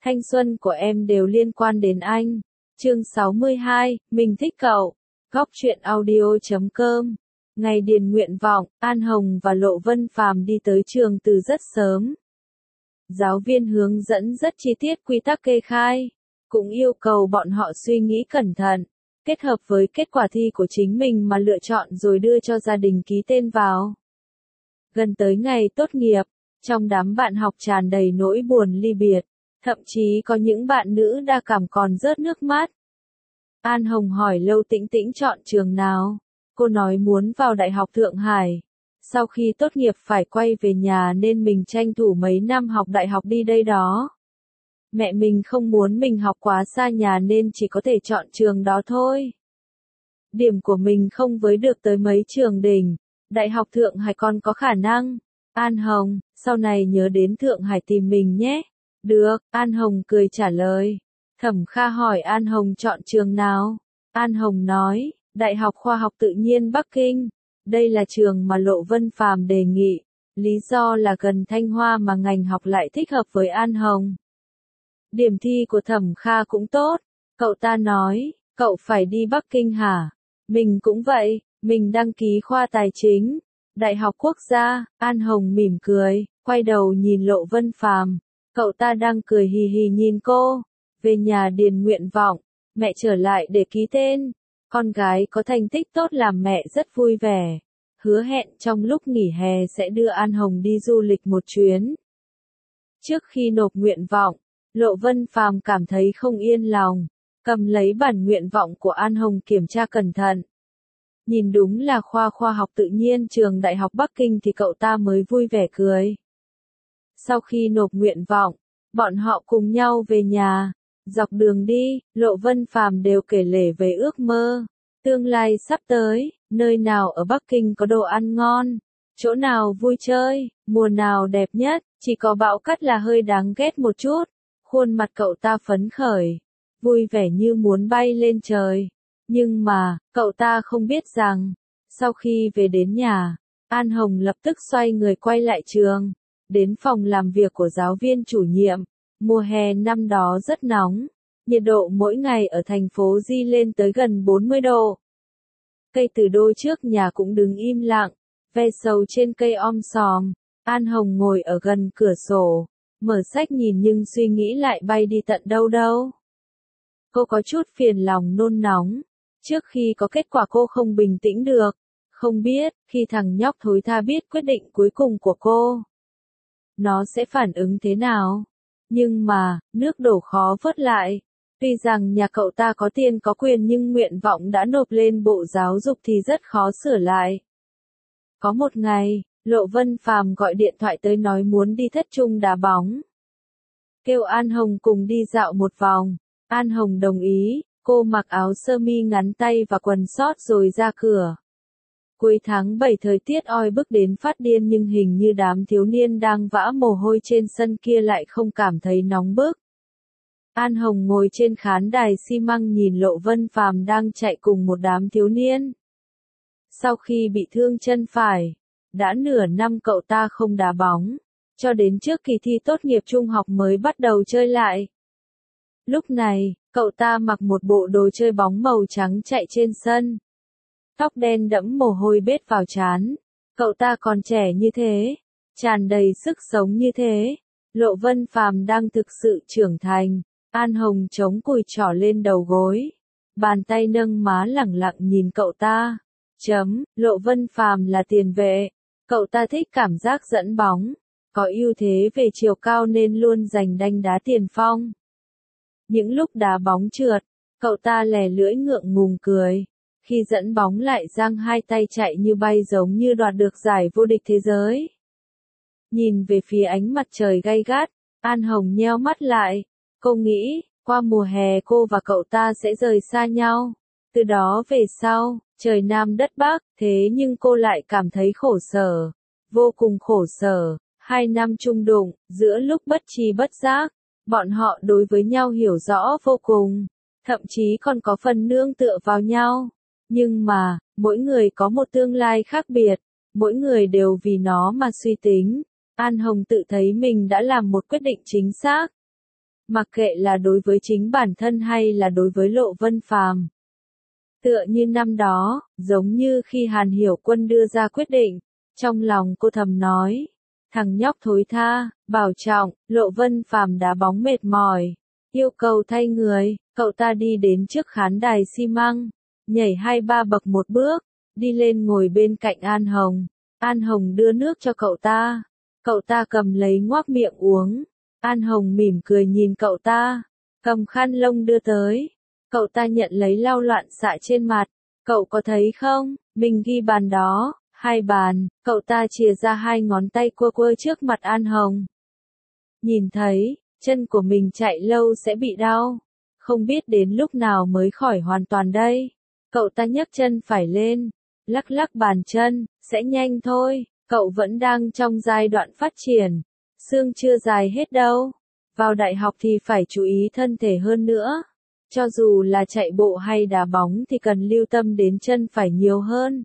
Thanh xuân của em đều liên quan đến anh. Chương 62, mình thích cậu. Góc truyện audio.com. Ngày điền nguyện vọng, An Hồng và Lộ Vân Phàm đi tới trường từ rất sớm. Giáo viên hướng dẫn rất chi tiết quy tắc kê khai, cũng yêu cầu bọn họ suy nghĩ cẩn thận, kết hợp với kết quả thi của chính mình mà lựa chọn rồi đưa cho gia đình ký tên vào. Gần tới ngày tốt nghiệp, trong đám bạn học tràn đầy nỗi buồn ly biệt, thậm chí có những bạn nữ đa cảm còn rớt nước mắt. An Hồng hỏi Lâu Tĩnh Tĩnh chọn trường nào, cô nói muốn vào Đại học Thượng Hải. Sau khi tốt nghiệp phải quay về nhà nên mình tranh thủ mấy năm học đại học đi đây đó. Mẹ mình không muốn mình học quá xa nhà nên chỉ có thể chọn trường đó thôi. Điểm của mình không với được tới mấy trường đỉnh, Đại học Thượng Hải còn có khả năng. An Hồng, sau này nhớ đến Thượng Hải tìm mình nhé. Được, An Hồng cười trả lời. Thẩm Kha hỏi An Hồng chọn trường nào. An Hồng nói, Đại học Khoa học Tự nhiên Bắc Kinh. Đây là trường mà Lộ Vân Phàm đề nghị. Lý do là gần Thanh Hoa mà ngành học lại thích hợp với An Hồng. Điểm thi của Thẩm Kha cũng tốt. Cậu ta nói, cậu phải đi Bắc Kinh hả? Mình cũng vậy, mình đăng ký khoa tài chính. Đại học Quốc gia. An Hồng mỉm cười, quay đầu nhìn Lộ Vân Phàm. Cậu ta đang cười hì hì nhìn cô. Về nhà điền nguyện vọng, mẹ trở lại để ký tên. Con gái có thành tích tốt làm mẹ rất vui vẻ. Hứa hẹn trong lúc nghỉ hè sẽ đưa An Hồng đi du lịch một chuyến. Trước khi nộp nguyện vọng, Lộ Vân Phàm cảm thấy không yên lòng, cầm lấy bản nguyện vọng của An Hồng kiểm tra cẩn thận. Nhìn đúng là khoa khoa học tự nhiên trường Đại học Bắc Kinh thì cậu ta mới vui vẻ cười. Sau khi nộp nguyện vọng, bọn họ cùng nhau về nhà. Dọc đường đi, Lộ Vân Phàm đều kể lể về ước mơ, tương lai sắp tới, nơi nào ở Bắc Kinh có đồ ăn ngon, chỗ nào vui chơi, mùa nào đẹp nhất, chỉ có bão cát là hơi đáng ghét một chút. Khuôn mặt cậu ta phấn khởi, vui vẻ như muốn bay lên trời. Nhưng mà, cậu ta không biết rằng, sau khi về đến nhà, An Hồng lập tức xoay người quay lại trường, đến phòng làm việc của giáo viên chủ nhiệm. Mùa hè năm đó rất nóng, nhiệt độ mỗi ngày ở thành phố Di lên tới gần 40 độ. Cây từ đôi trước nhà cũng đứng im lặng, ve sầu trên cây om sòm. An Hồng ngồi ở gần cửa sổ, mở sách nhìn nhưng suy nghĩ lại bay đi tận đâu đâu. Cô có chút phiền lòng nôn nóng, trước khi có kết quả cô không bình tĩnh được, không biết, khi thằng nhóc thối tha biết quyết định cuối cùng của cô, nó sẽ phản ứng thế nào. Nhưng mà, nước đổ khó vớt lại. Tuy rằng nhà cậu ta có tiền có quyền nhưng nguyện vọng đã nộp lên Bộ Giáo dục thì rất khó sửa lại. Có một ngày, Lộ Vân Phàm gọi điện thoại tới nói muốn đi Thất Trung đá bóng. Kêu An Hồng cùng đi dạo một vòng. An Hồng đồng ý, cô mặc áo sơ mi ngắn tay và quần short rồi ra cửa. Cuối tháng 7 thời tiết oi bức đến phát điên nhưng hình như đám thiếu niên đang vã mồ hôi trên sân kia lại không cảm thấy nóng bức. An Hồng ngồi trên khán đài xi măng nhìn Lộ Vân Phàm đang chạy cùng một đám thiếu niên. Sau khi bị thương chân phải, đã nửa năm cậu ta không đá bóng, cho đến trước kỳ thi tốt nghiệp trung học mới bắt đầu chơi lại. Lúc này, cậu ta mặc một bộ đồ chơi bóng màu trắng chạy trên sân. Tóc đen đẫm mồ hôi bết vào trán. Cậu ta còn trẻ như thế, tràn đầy sức sống như thế. Lộ Vân Phàm đang thực sự trưởng thành. An Hồng chống cùi trỏ lên đầu gối, bàn tay nâng má lẳng lặng nhìn cậu ta. Lộ Vân Phàm là tiền vệ. Cậu ta thích cảm giác dẫn bóng, có ưu thế về chiều cao nên luôn giành đanh đá tiền phong. Những lúc đá bóng trượt, cậu ta lè lưỡi ngượng ngùng cười. Khi dẫn bóng lại giang hai tay chạy như bay giống như đoạt được giải vô địch thế giới. Nhìn về phía ánh mặt trời gay gắt, An Hồng nheo mắt lại. Cô nghĩ, qua mùa hè cô và cậu ta sẽ rời xa nhau. Từ đó về sau, trời Nam đất Bắc, thế nhưng cô lại cảm thấy khổ sở. Vô cùng khổ sở. 2 năm chung đụng, giữa lúc bất tri bất giác, bọn họ đối với nhau hiểu rõ vô cùng. Thậm chí còn có phần nương tựa vào nhau. Nhưng mà, mỗi người có một tương lai khác biệt, mỗi người đều vì nó mà suy tính. An Hồng tự thấy mình đã làm một quyết định chính xác. mặc kệ là đối với chính bản thân hay là đối với Lộ Vân Phàm. Tựa như năm đó, giống như khi Hàn Hiểu Quân đưa ra quyết định, trong lòng cô thầm nói, thằng nhóc thối tha, bảo trọng, Lộ Vân Phàm đá bóng mệt mỏi, yêu cầu thay người, cậu ta đi đến trước khán đài xi măng, nhảy 2-3 bậc một bước, đi lên ngồi bên cạnh An Hồng. An Hồng đưa nước cho cậu ta cầm lấy ngoác miệng uống. An Hồng mỉm cười nhìn cậu ta, cầm khăn lông đưa tới. Cậu ta nhận lấy lau loạn xạ trên mặt. Cậu có thấy không, mình ghi bàn đó, 2 bàn, cậu ta chìa ra 2 ngón tay quơ quơ trước mặt An Hồng. Nhìn thấy, chân của mình chạy lâu sẽ bị đau, không biết đến lúc nào mới khỏi hoàn toàn đây. Cậu ta nhấc chân phải lên, lắc lắc bàn chân, sẽ nhanh thôi, cậu vẫn đang trong giai đoạn phát triển, xương chưa dài hết đâu. Vào đại học thì phải chú ý thân thể hơn nữa. Cho dù là chạy bộ hay đá bóng thì cần lưu tâm đến chân phải nhiều hơn.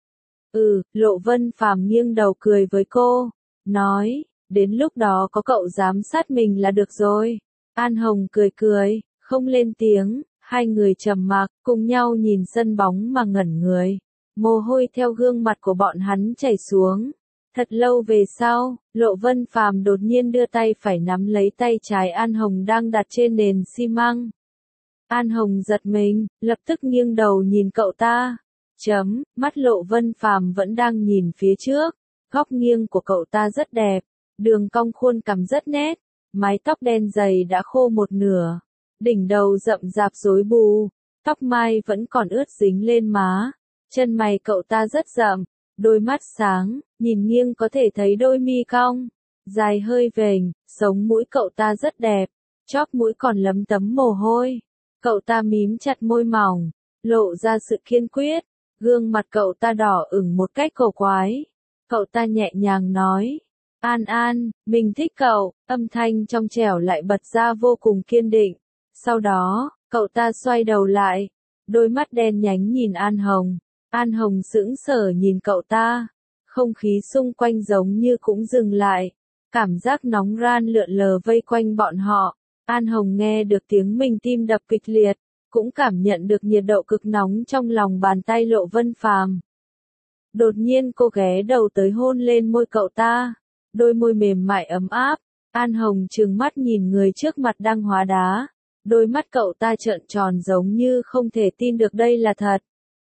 Lộ Vân Phàm nghiêng đầu cười với cô, nói, đến lúc đó có cậu giám sát mình là được rồi. An Hồng cười cười, không lên tiếng, hai người trầm mặc, cùng nhau nhìn sân bóng mà ngẩn người. Mồ hôi theo gương mặt của bọn hắn chảy xuống. Thật lâu về sau, Lộ Vân Phàm đột nhiên đưa tay phải nắm lấy tay trái An Hồng đang đặt trên nền xi măng. An Hồng giật mình, lập tức nghiêng đầu nhìn cậu ta. Mắt Lộ Vân Phàm vẫn đang nhìn phía trước. Góc nghiêng của cậu ta rất đẹp, đường cong khuôn cằm rất nét, mái tóc đen dày đã khô một nửa, đỉnh đầu rậm rạp rối bù, tóc mai vẫn còn ướt dính lên má. Chân mày cậu ta rất rậm, đôi mắt sáng, nhìn nghiêng có thể thấy đôi mi cong, dài hơi vểnh, sống mũi cậu ta rất đẹp, chóp mũi còn lấm tấm mồ hôi. Cậu ta mím chặt môi mỏng, lộ ra sự kiên quyết, gương mặt cậu ta đỏ ửng một cách cổ quái. Cậu ta nhẹ nhàng nói, An An, mình thích cậu, âm thanh trong trẻo lại bật ra vô cùng kiên định. Sau đó, cậu ta xoay đầu lại, đôi mắt đen nhánh nhìn An Hồng. An Hồng sững sờ nhìn cậu ta, không khí xung quanh giống như cũng dừng lại, cảm giác nóng ran lượn lờ vây quanh bọn họ. An Hồng nghe được tiếng mình tim đập kịch liệt, cũng cảm nhận được nhiệt độ cực nóng trong lòng bàn tay Lộ Vân Phàm. Đột nhiên cô ghé đầu tới hôn lên môi cậu ta, đôi môi mềm mại ấm áp. An Hồng trừng mắt nhìn người trước mặt đang hóa đá, đôi mắt cậu ta trợn tròn giống như không thể tin được đây là thật.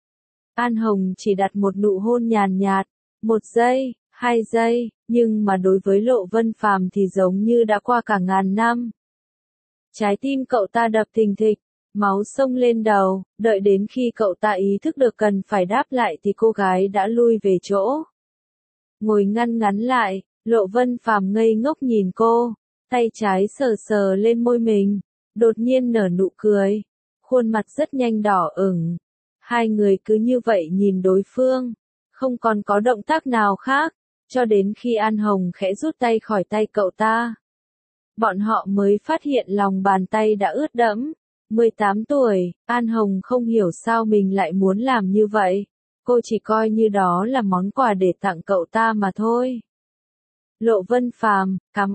An Hồng chỉ đặt một nụ hôn nhàn nhạt, 1 giây, 2 giây, nhưng mà đối với Lộ Vân Phàm thì giống như đã qua cả ngàn năm. Trái tim cậu ta đập thình thịch, máu xông lên đầu, đợi đến khi cậu ta ý thức được cần phải đáp lại thì cô gái đã lui về chỗ. Ngồi ngăn ngắn lại, Lộ Vân Phàm ngây ngốc nhìn cô, tay trái sờ sờ lên môi mình, đột nhiên nở nụ cười, khuôn mặt rất nhanh đỏ ửng. Hai người cứ như vậy nhìn đối phương, không còn có động tác nào khác, cho đến khi An Hồng khẽ rút tay khỏi tay cậu ta. Bọn họ mới phát hiện lòng bàn tay đã ướt đẫm. 18 tuổi, An Hồng không hiểu sao mình lại muốn làm như vậy. Cô chỉ coi như đó là món quà để tặng cậu ta mà thôi. Lộ Vân Phàm, cảm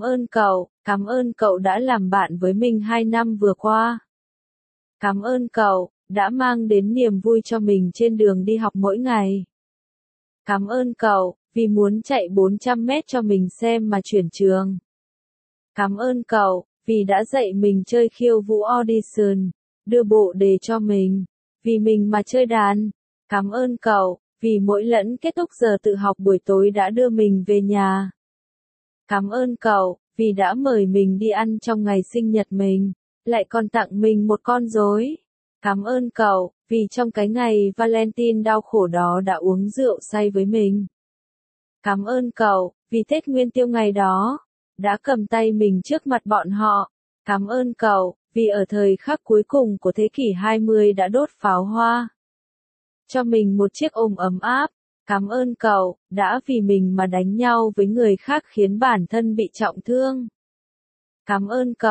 ơn cậu đã làm bạn với mình 2 năm vừa qua. Cảm ơn cậu đã mang đến niềm vui cho mình trên đường đi học mỗi ngày. Cảm ơn cậu vì muốn chạy 400 mét cho mình xem mà chuyển trường. Cảm ơn cậu vì đã dạy mình chơi khiêu vũ audition, đưa bộ đề cho mình, vì mình mà chơi đàn. Cảm ơn cậu vì mỗi lần kết thúc giờ tự học buổi tối đã đưa mình về nhà. Cảm ơn cậu vì đã mời mình đi ăn trong ngày sinh nhật mình, lại còn tặng mình một con rối. Cảm ơn cậu vì trong cái ngày Valentine đau khổ đó đã uống rượu say với mình. Cảm ơn cậu vì Tết Nguyên Tiêu ngày đó đã cầm tay mình trước mặt bọn họ. Cảm ơn cậu vì ở thời khắc cuối cùng của thế kỷ 20 đã đốt pháo hoa cho mình một chiếc ôm ấm áp. Cảm ơn cậu đã vì mình mà đánh nhau với người khác khiến bản thân bị trọng thương. Cảm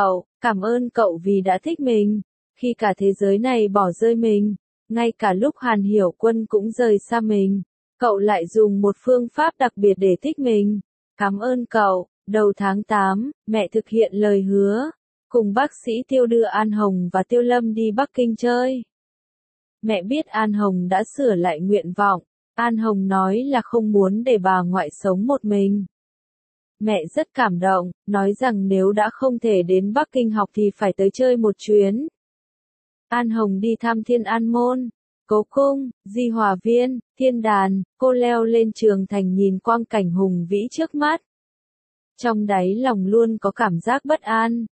ơn cậu vì đã thích mình khi cả thế giới này bỏ rơi mình, ngay cả lúc Hàn Hiểu Quân cũng rời xa mình, cậu lại dùng một phương pháp đặc biệt để thích mình. Cảm ơn cậu, đầu tháng 8, mẹ thực hiện lời hứa, cùng bác sĩ Tiêu đưa An Hồng và Tiêu Lâm đi Bắc Kinh chơi. Mẹ biết An Hồng đã sửa lại nguyện vọng, An Hồng nói là không muốn để bà ngoại sống một mình. Mẹ rất cảm động, nói rằng nếu đã không thể đến Bắc Kinh học thì phải tới chơi một chuyến. An Hồng đi thăm Thiên An Môn, Cố Cung, Di Hòa Viên, Thiên Đàn, cô leo lên Trường Thành nhìn quang cảnh hùng vĩ trước mắt. Trong đáy lòng luôn có cảm giác bất an.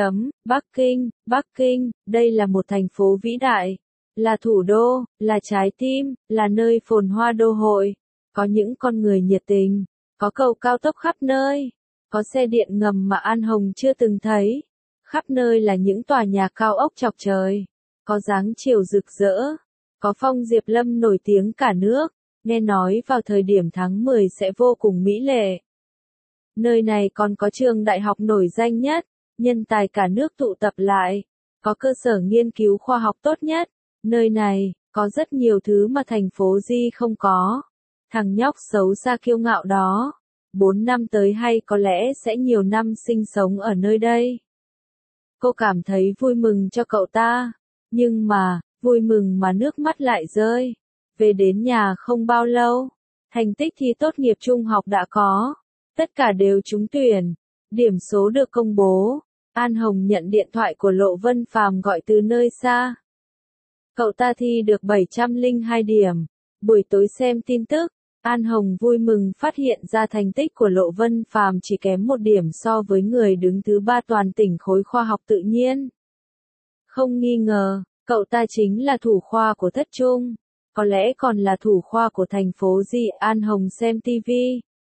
Bắc Kinh, đây là một thành phố vĩ đại, là thủ đô, là trái tim, là nơi phồn hoa đô hội, có những con người nhiệt tình, có cầu cao tốc khắp nơi, có xe điện ngầm mà An Hồng chưa từng thấy, khắp nơi là những tòa nhà cao ốc chọc trời, có dáng chiều rực rỡ, có phong Diệp Lâm nổi tiếng cả nước, nghe nói vào thời điểm tháng 10 sẽ vô cùng mỹ lệ. Nơi này còn có trường đại học nổi danh nhất, nhân tài cả nước tụ tập lại, có cơ sở nghiên cứu khoa học tốt nhất. Nơi này, có rất nhiều thứ mà thành phố Di không có. Thằng nhóc xấu xa kiêu ngạo đó, 4 năm tới hay có lẽ sẽ nhiều năm sinh sống ở nơi đây. Cô cảm thấy vui mừng cho cậu ta, nhưng mà, vui mừng mà nước mắt lại rơi. Về đến nhà không bao lâu, thành tích thi tốt nghiệp trung học đã có, tất cả đều trúng tuyển, điểm số được công bố. An Hồng nhận điện thoại của Lộ Vân Phàm gọi từ nơi xa. Cậu ta thi được 702 điểm. Buổi tối xem tin tức, An Hồng vui mừng phát hiện ra thành tích của Lộ Vân Phàm chỉ kém 1 điểm so với người đứng thứ 3 toàn tỉnh khối khoa học tự nhiên. Không nghi ngờ, cậu ta chính là thủ khoa của thất trung, có lẽ còn là thủ khoa của thành phố Di. An Hồng xem TV.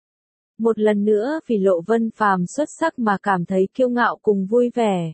Một lần nữa vì Lộ Vân Phàm xuất sắc mà cảm thấy kiêu ngạo cùng vui vẻ.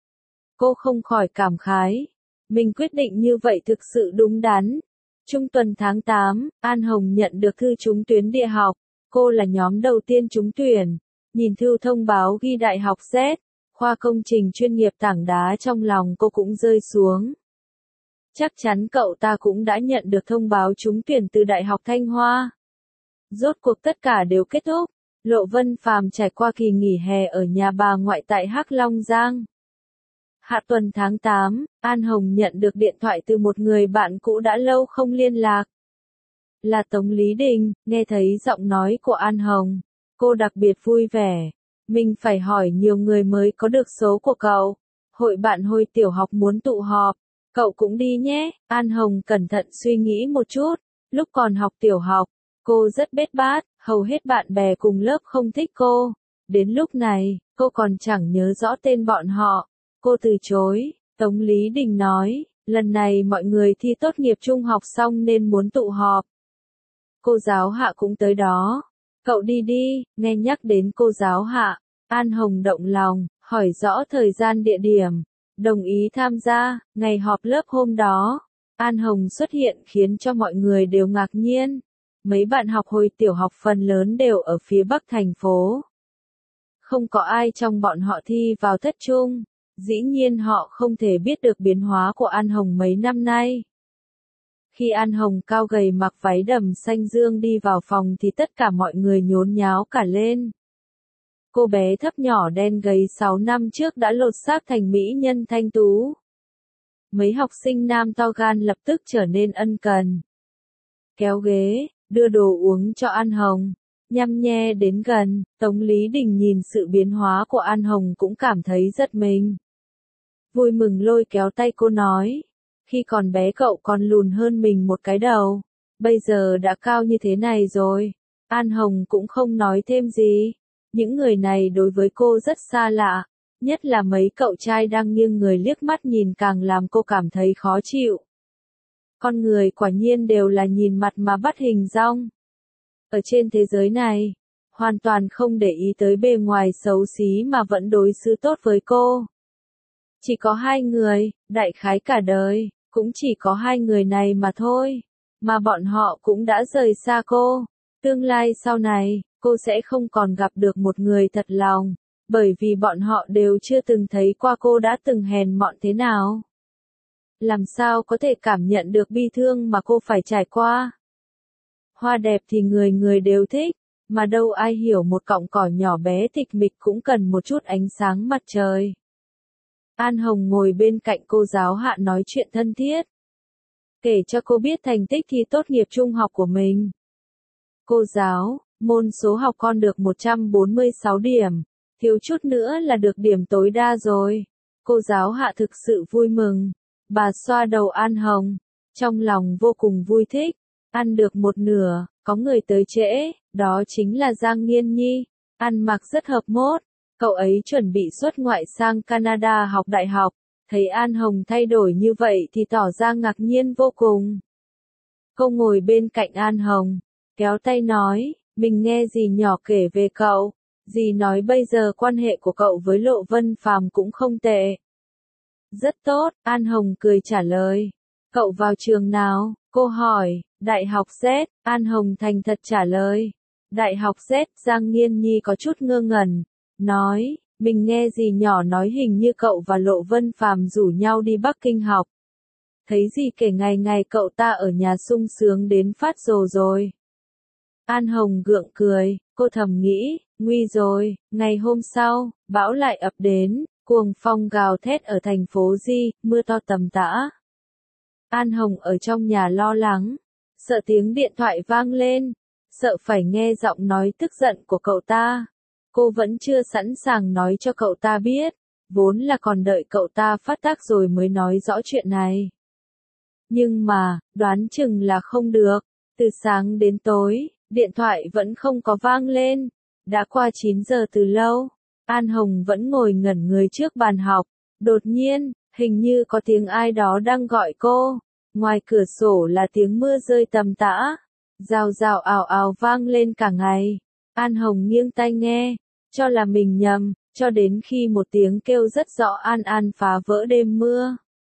Cô không khỏi cảm khái. Mình quyết định như vậy thực sự đúng đắn. Trung tuần tháng 8, An Hồng nhận được thư trúng tuyển địa học. Cô là nhóm đầu tiên trúng tuyển. Nhìn thư thông báo ghi Đại học Z, khoa công trình chuyên nghiệp tảng đá trong lòng cô cũng rơi xuống. Chắc chắn cậu ta cũng đã nhận được thông báo trúng tuyển từ Đại học Thanh Hoa. Rốt cuộc tất cả đều kết thúc. Lộ Vân Phàm trải qua kỳ nghỉ hè ở nhà bà ngoại tại Hắc Long Giang. Hạ tuần tháng 8, An Hồng nhận được điện thoại từ một người bạn cũ đã lâu không liên lạc. Là Tống Lý Đình. Nghe thấy giọng nói của An Hồng, cô đặc biệt vui vẻ. Mình phải hỏi nhiều người mới có được số của cậu. Hội bạn hồi tiểu học muốn tụ họp, cậu cũng đi nhé. An Hồng cẩn thận suy nghĩ một chút. Lúc còn học tiểu học, cô rất bết bát, hầu hết bạn bè cùng lớp không thích cô. Đến lúc này, cô còn chẳng nhớ rõ tên bọn họ. Cô từ chối. Tống Lý Đình nói, lần này mọi người thi tốt nghiệp trung học xong nên muốn tụ họp. Cô giáo Hạ cũng tới đó. Cậu đi đi. Nghe nhắc đến cô giáo Hạ, An Hồng động lòng, hỏi rõ thời gian địa điểm, đồng ý tham gia. Ngày họp lớp hôm đó, An Hồng xuất hiện khiến cho mọi người đều ngạc nhiên. Mấy bạn học hồi tiểu học phần lớn đều ở phía bắc thành phố. Không có ai trong bọn họ thi vào thất trung. Dĩ nhiên họ không thể biết được biến hóa của An Hồng mấy năm nay. Khi An Hồng cao gầy mặc váy đầm xanh dương đi vào phòng thì tất cả mọi người nhốn nháo cả lên. Cô bé thấp nhỏ đen gầy 6 năm trước đã lột xác thành mỹ nhân thanh tú. Mấy học sinh nam to gan lập tức trở nên ân cần. Kéo ghế, đưa đồ uống cho An Hồng. Nhăm nhe đến gần, Tống Lý Đình nhìn sự biến hóa của An Hồng cũng cảm thấy giật mình. Vui mừng lôi kéo tay cô nói, khi còn bé cậu còn lùn hơn mình một cái đầu, bây giờ đã cao như thế này rồi. An Hồng cũng không nói thêm gì. Những người này đối với cô rất xa lạ, nhất là mấy cậu trai đang nghiêng người liếc mắt nhìn càng làm cô cảm thấy khó chịu. Con người quả nhiên đều là nhìn mặt mà bắt hình dong. Ở trên thế giới này, hoàn toàn không để ý tới bề ngoài xấu xí mà vẫn đối xử tốt với cô. Chỉ có 2 người, đại khái cả đời, cũng chỉ có 2 người này mà thôi, mà bọn họ cũng đã rời xa cô. Tương lai sau này, cô sẽ không còn gặp được một người thật lòng, bởi vì bọn họ đều chưa từng thấy qua cô đã từng hèn mọn thế nào. Làm sao có thể cảm nhận được bi thương mà cô phải trải qua? Hoa đẹp thì người người đều thích, mà đâu ai hiểu một cọng cỏ nhỏ bé tịch mịch cũng cần một chút ánh sáng mặt trời. An Hồng ngồi bên cạnh cô giáo Hạ nói chuyện thân thiết. Kể cho cô biết thành tích thi tốt nghiệp trung học của mình. Cô giáo, môn số học con được 146 điểm, thiếu chút nữa là được điểm tối đa rồi. Cô giáo Hạ thực sự vui mừng. Bà xoa đầu An Hồng, trong lòng vô cùng vui thích. Ăn được một nửa, có người tới trễ, đó chính là Giang Nghiên Nhi. Ăn mặc rất hợp mốt, cậu ấy chuẩn bị xuất ngoại sang Canada học đại học. Thấy An Hồng thay đổi như vậy thì tỏ ra ngạc nhiên vô cùng. Cô ngồi bên cạnh An Hồng, kéo tay nói, mình nghe dì nhỏ kể về cậu. Dì nói bây giờ quan hệ của cậu với Lộ Vân Phàm cũng không tệ. Rất tốt, An Hồng cười trả lời. Cậu vào trường nào? Cô hỏi. Đại học Z, An Hồng thành thật trả lời. Đại học Z, Giang Nghiên Nhi có chút ngơ ngẩn. Nói, mình nghe dì nhỏ nói hình như cậu và Lộ Vân Phàm rủ nhau đi Bắc Kinh học. Thấy dì kể ngày ngày cậu ta ở nhà sung sướng đến phát rồ rồi. An Hồng gượng cười, cô thầm nghĩ, nguy rồi. Ngày hôm sau, bão lại ập đến, cuồng phong gào thét ở thành phố Di, mưa to tầm tã. An Hồng ở trong nhà lo lắng, sợ tiếng điện thoại vang lên, sợ phải nghe giọng nói tức giận của cậu ta. Cô vẫn chưa sẵn sàng nói cho cậu ta biết, vốn là còn đợi cậu ta phát tác rồi mới nói rõ chuyện này. Nhưng mà, đoán chừng là không được, từ sáng đến tối, điện thoại vẫn không có vang lên, đã qua 9 giờ từ lâu. An Hồng vẫn ngồi ngẩn người trước bàn học, đột nhiên, hình như có tiếng ai đó đang gọi cô, ngoài cửa sổ là tiếng mưa rơi tầm tã, rào rào ào ào vang lên cả ngày. An Hồng nghiêng tai nghe, cho là mình nhầm, cho đến khi một tiếng kêu rất rõ An An phá vỡ đêm mưa.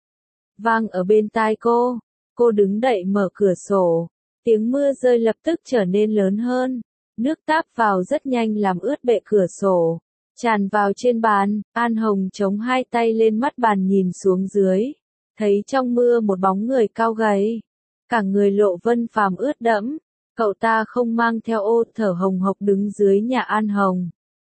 Vang ở bên tai cô đứng dậy mở cửa sổ, tiếng mưa rơi lập tức trở nên lớn hơn, nước táp vào rất nhanh làm ướt bệ cửa sổ, tràn vào trên bàn. An Hồng chống hai tay lên mắt bàn nhìn xuống dưới, thấy trong mưa một bóng người cao gầy, cả người Lộ Vân Phàm ướt đẫm, cậu ta không mang theo ô, thở hồng hộc đứng dưới nhà An Hồng.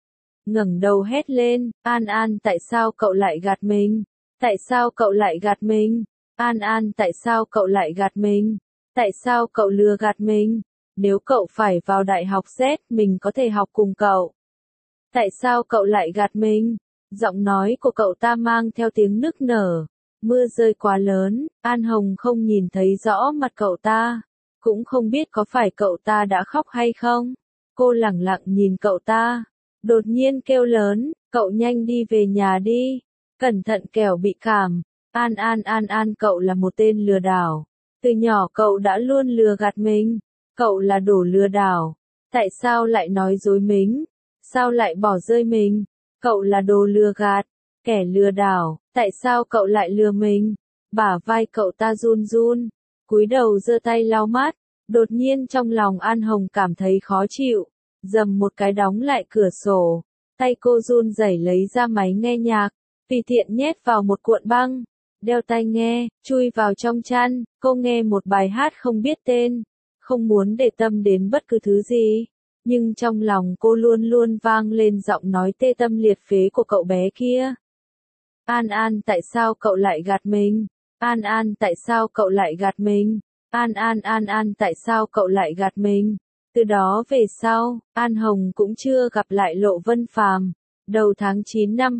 Ngẩng đầu hét lên, An An tại sao cậu lại gạt mình? Tại sao cậu lại gạt mình? An An tại sao cậu lại gạt mình? Tại sao cậu lừa gạt mình? Nếu cậu phải vào đại học Z, mình có thể học cùng cậu. Tại sao cậu lại gạt mình? Giọng nói của cậu ta mang theo tiếng nức nở. Mưa rơi quá lớn, An Hồng không nhìn thấy rõ mặt cậu ta, cũng không biết có phải cậu ta đã khóc hay không. Cô lẳng lặng nhìn cậu ta, đột nhiên kêu lớn, cậu nhanh đi về nhà đi, cẩn thận kẻo bị cảm. An An An An cậu là một tên lừa đảo. Từ nhỏ cậu đã luôn lừa gạt mình. Cậu là đồ lừa đảo. Tại sao lại nói dối mình? Sao lại bỏ rơi mình? Cậu là đồ lừa gạt, kẻ lừa đảo. Tại sao cậu lại lừa mình? Bả vai cậu ta run run, cúi đầu giơ tay lau mắt. Đột nhiên trong lòng An Hồng cảm thấy khó chịu, dầm một cái đóng lại cửa sổ. Tay cô run rẩy lấy ra máy nghe nhạc, tùy tiện nhét vào một cuộn băng, đeo tai nghe, chui vào trong chăn. Cô nghe một bài hát không biết tên, không muốn để tâm đến bất cứ thứ gì, nhưng trong lòng cô luôn luôn vang lên giọng nói tê tâm liệt phế của cậu bé kia. An An tại sao cậu lại gạt mình? An An tại sao cậu lại gạt mình? An An An An tại sao cậu lại gạt mình? Từ đó về sau, An Hồng cũng chưa gặp lại Lộ Vân Phàm. Đầu tháng 9 năm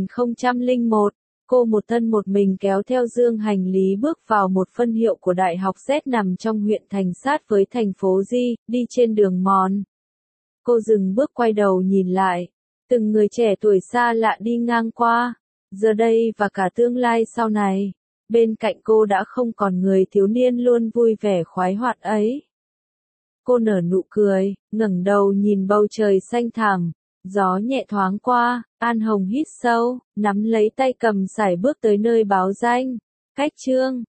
2001, cô một thân một mình kéo theo dương hành lý bước vào một phân hiệu của Đại học Z nằm trong huyện thành sát với thành phố Di, đi trên đường mòn. Cô dừng bước quay đầu nhìn lại, từng người trẻ tuổi xa lạ đi ngang qua, giờ đây và cả tương lai sau này. Bên cạnh cô đã không còn người thiếu niên luôn vui vẻ khoái hoạt ấy. Cô nở nụ cười, ngẩng đầu nhìn bầu trời xanh thẳm, gió nhẹ thoáng qua. An Hồng hít sâu, nắm lấy tay cầm sải bước tới nơi báo danh. Cách chương